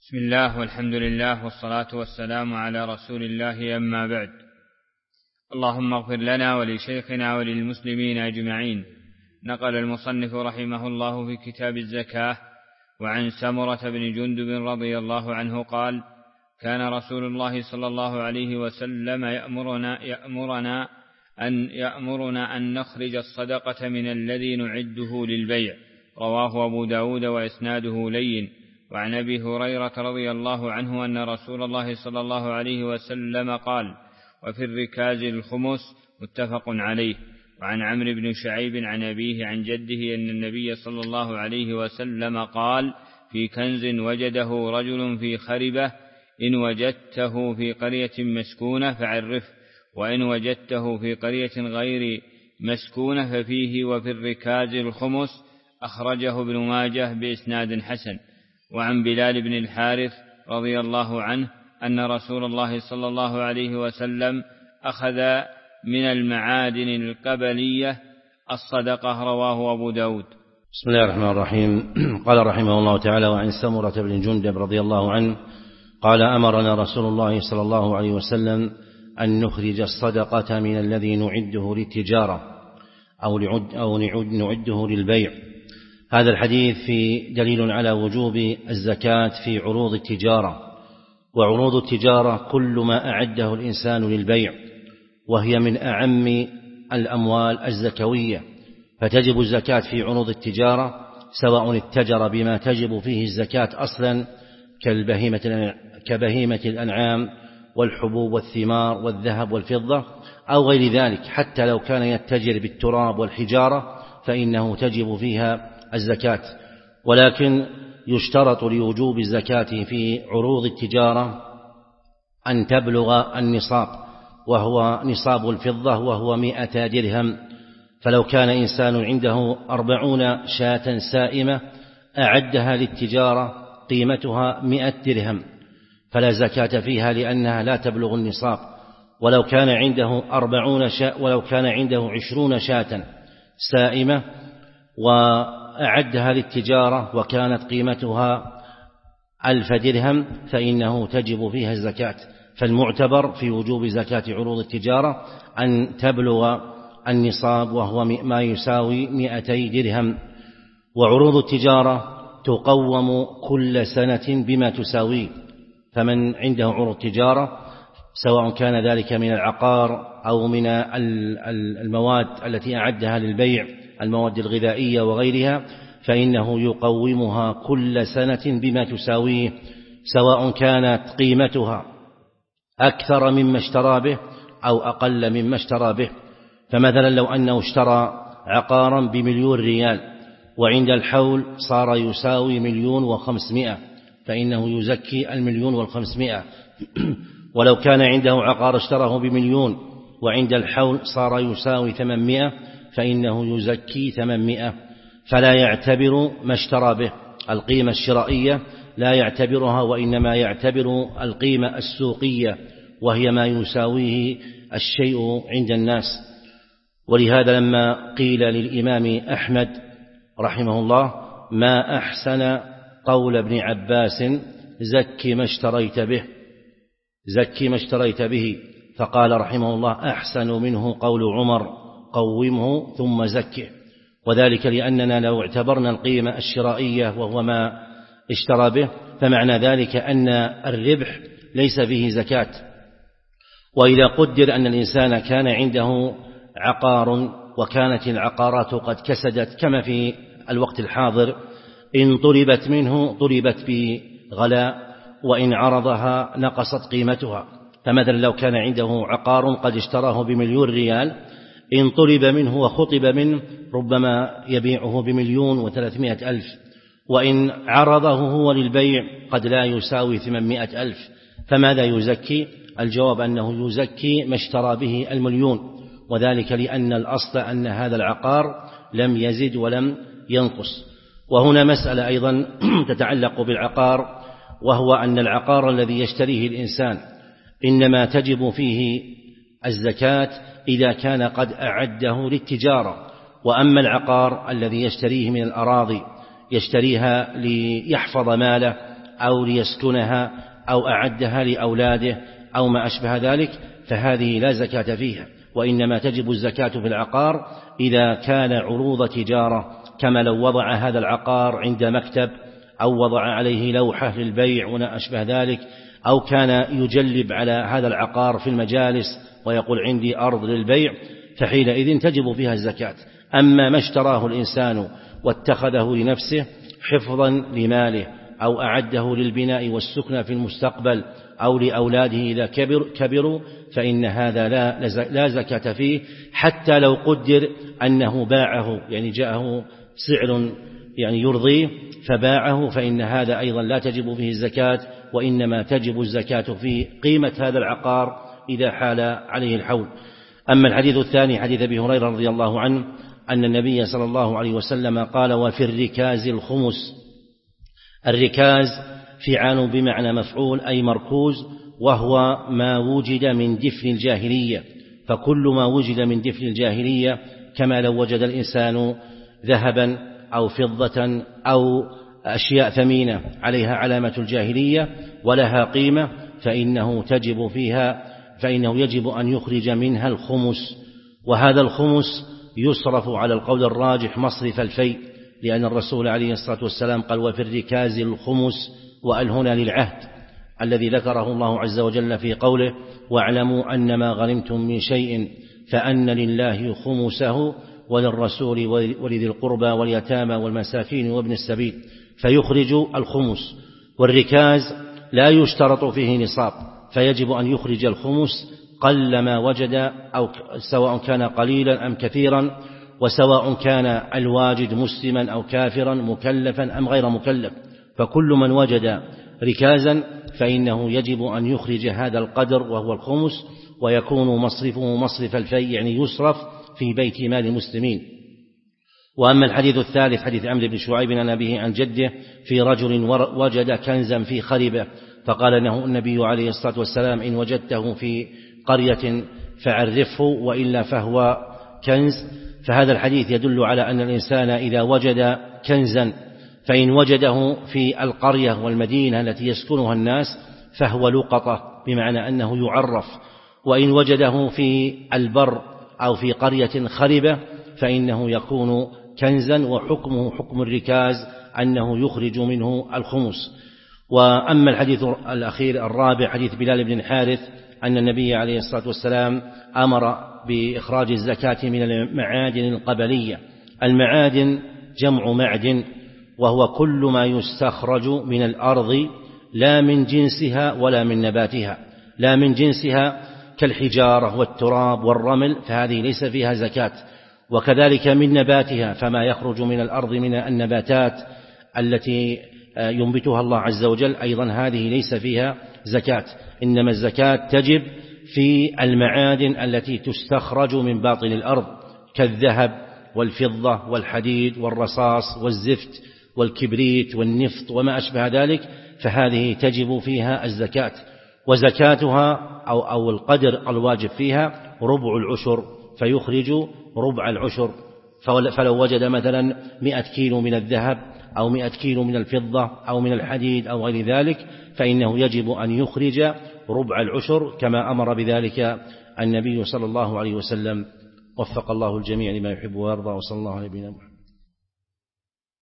بسم الله والحمد لله والصلاة والسلام على رسول الله، أما بعد. اللهم اغفر لنا ولشيخنا وللمسلمين أجمعين. نقل المصنف رحمه الله في كتاب الزكاة وعن سمرة بن جندب رضي الله عنه قال: كان رسول الله صلى الله عليه وسلم يأمرنا أن نخرج الصدقة من الذي نعده للبيع. رواه أبو داود وإسناده لين. وعن أبي هريرة رضي الله عنه أن رسول الله صلى الله عليه وسلم قال: وفي الركاز الخمس. متفق عليه. وعن عمرو بن شعيب عن أبيه عن جده أن النبي صلى الله عليه وسلم قال: في كنز وجده رجل في خربة، إن وجدته في قرية مسكونة فعرفه، وإن وجدته في قرية غير مسكونة ففيه وفي الركاز الخمس. أخرجه ابن ماجه بإسناد حسن. وعن بلال بن الحارث رضي الله عنه أن رسول الله صلى الله عليه وسلم أخذ من المعادن القبلية الصدقة. رواه أبو داود. بسم الله الرحمن الرحيم. قال رحمه الله تعالى: وعن سمرة بن جندب رضي الله عنه قال: أمرنا رسول الله صلى الله عليه وسلم أن نخرج الصدقة من الذي نعده للتجارة أو نعده للبيع. هذا الحديث في دليل على وجوب الزكاة في عروض التجارة. وعروض التجارة كل ما أعده الإنسان للبيع، وهي من أعم الأموال الزكوية، فتجب الزكاة في عروض التجارة سواء اتجر بما تجب فيه الزكاة أصلا كبهيمة الأنعام والحبوب والثمار والذهب والفضة أو غير ذلك، حتى لو كان يتجر بالتراب والحجارة فإنه تجب فيها الزكاة. ولكن يشترط لوجوب الزكاة في عروض التجارة أن تبلغ النصاب، وهو نصاب الفضة، وهو 100 درهم. فلو كان إنسان عنده 40 شاة سائمة أعدها للتجارة قيمتها 100 درهم فلا زكاة فيها لأنها لا تبلغ النصاب. ولو كان عنده 20 شاة سائمة وأعدها للتجارة وكانت قيمتها 1000 درهم فإنه تجب فيها الزكاة. فالمعتبر في وجوب زكاة عروض التجارة أن تبلغ النصاب، وهو ما يساوي 200 درهم. وعروض التجارة تقوم كل سنة بما تساويه، فمن عنده عروض تجارة سواء كان ذلك من العقار أو من المواد التي أعدها للبيع، المواد الغذائية وغيرها، فإنه يقومها كل سنة بما تساويه، سواء كانت قيمتها أكثر مما اشترى به أو أقل مما اشترى به. فمثلا لو أنه اشترى عقارا ب1,000,000 ريال وعند الحول صار يساوي 1,500,000 فإنه يزكي 1,500,000. ولو كان عنده عقار اشتراه ب1,000,000 وعند الحول صار يساوي 800 فإنه يزكي 800. فلا يعتبر ما اشترى به القيمة الشرائية، لا يعتبرها، وإنما يعتبر القيمة السوقية، وهي ما يساويه الشيء عند الناس. ولهذا لما قيل للإمام أحمد رحمه الله: ما أحسن قول ابن عباس زك ما اشتريت به، فقال رحمه الله: أحسن منه قول عمر قومه ثم زكه. وذلك لأننا لو اعتبرنا القيمة الشرائية وهو ما اشترى به فمعنى ذلك أن الربح ليس فيه زكاة. وإذا قدر أن الإنسان كان عنده عقار وكانت العقارات قد كسدت كما في الوقت الحاضر، إن طلبت منه طلبت بغلاء، وإن عرضها نقصت قيمتها. فمثلا لو كان عنده عقار قد اشتراه ب1,000,000 ريال، إن طلب منه وخطب منه ربما يبيعه ب1,300,000، وإن عرضه هو للبيع قد لا يساوي 800,000. فماذا يزكي؟ الجواب أنه يزكي ما اشترى به 1,000,000، وذلك لأن الأصل أن هذا العقار لم يزد ولم ينقص. وهنا مسألة أيضا تتعلق بالعقار، وهو أن العقار الذي يشتريه الإنسان إنما تجب فيه الزكاة إذا كان قد أعده للتجارة. وأما العقار الذي يشتريه من الأراضي يشتريها ليحفظ ماله أو ليسكنها أو أعدها لأولاده أو ما أشبه ذلك، فهذه لا زكاة فيها، وإنما تجب الزكاة في العقار إذا كان عروض تجارة، كما لو وضع هذا العقار عند مكتب أو وضع عليه لوحة للبيع وما أشبه ذلك، أو كان يجلب على هذا العقار في المجالس ويقول عندي أرض للبيع، فحينئذ تجب فيها الزكاة. أما ما اشتراه الإنسان واتخذه لنفسه حفظا لماله أو أعده للبناء والسكن في المستقبل أو لأولاده إذا كبروا، فإن هذا لا زكاة فيه، حتى لو قدر أنه باعه، يعني جاءه سعر يعني يرضيه فباعه، فإن هذا أيضا لا تجب فيه الزكاة، وإنما تجب الزكاة في قيمة هذا العقار إذا حال عليه الحول. أما الحديث الثاني حديث أبي هريرة رضي الله عنه أن النبي صلى الله عليه وسلم قال: وفي الركاز الخمس. الركاز فعال بمعنى مفعول أي مركوز، وهو ما وجد من دفن الجاهلية، فكل ما وجد من دفن الجاهلية كما لو وجد الإنسان ذهبا أو فضة أو أشياء ثمينة عليها علامة الجاهلية ولها قيمة، فإنه يجب أن يخرج منها الخمس، وهذا الخمس يصرف على القول الراجح مصرف الفيء، لأن الرسول عليه الصلاة والسلام قال: وفي الركاز الخمس، وأل هنا للعهد الذي ذكره الله عز وجل في قوله: واعلموا أن ما غنمتم من شيء فأن لله خمسه وللرسول ولذي القربى واليتامى والمساكين وابن السبيل، فيخرج الخمس. والركاز لا يشترط فيه نصاب، فيجب أن يخرج الخمس قل ما وجد، أو سواء كان قليلا أم كثيرا، وسواء كان الواجد مسلما أو كافرا، مكلفا أم غير مكلف، فكل من وجد ركازا فإنه يجب أن يخرج هذا القدر وهو الخمس، ويكون مصرفه مصرف الفيء، يعني يصرف في بيت مال المسلمين. وأما الحديث الثالث حديث عمرو بن شعيب عن أبيه عن جده في رجل وجد كنزا في خربة، فقال له النبي عليه الصلاة والسلام: إن وجدته في قرية فعرفه، وإلا فهو كنز. فهذا الحديث يدل على أن الإنسان إذا وجد كنزا فإن وجده في القرية والمدينة التي يسكنها الناس فهو لقطة، بمعنى أنه يعرف، وإن وجده في البر أو في قرية خربة فإنه يكون كنزا، وحكمه حكم الركاز أنه يخرج منه الخمس. وأما الحديث الأخير الرابع حديث بلال بن الحارث أن النبي عليه الصلاة والسلام أمر بإخراج الزكاة من المعادن القبلية. المعادن جمع معدن، وهو كل ما يستخرج من الأرض لا من جنسها ولا من نباتها. لا من جنسها كالحجارة والتراب والرمل فهذه ليس فيها زكاة، وكذلك من نباتها فما يخرج من الأرض من النباتات التي ينبتها الله عز وجل أيضا هذه ليس فيها زكاة، إنما الزكاة تجب في المعادن التي تستخرج من باطن الأرض كالذهب والفضة والحديد والرصاص والزفت والكبريت والنفط وما أشبه ذلك، فهذه تجب فيها الزكاة، وزكاتها أو القدر الواجب فيها ربع العشر، فيخرج ربع العشر. فلو وجد مثلا 100 كيلو من الذهب أو 100 كيلو من الفضة أو من الحديد أو غير ذلك فإنه يجب أن يخرج ربع العشر كما أمر بذلك النبي صلى الله عليه وسلم. وفق الله الجميع لما يحب ويرضى، وصلى الله عليه وسلم.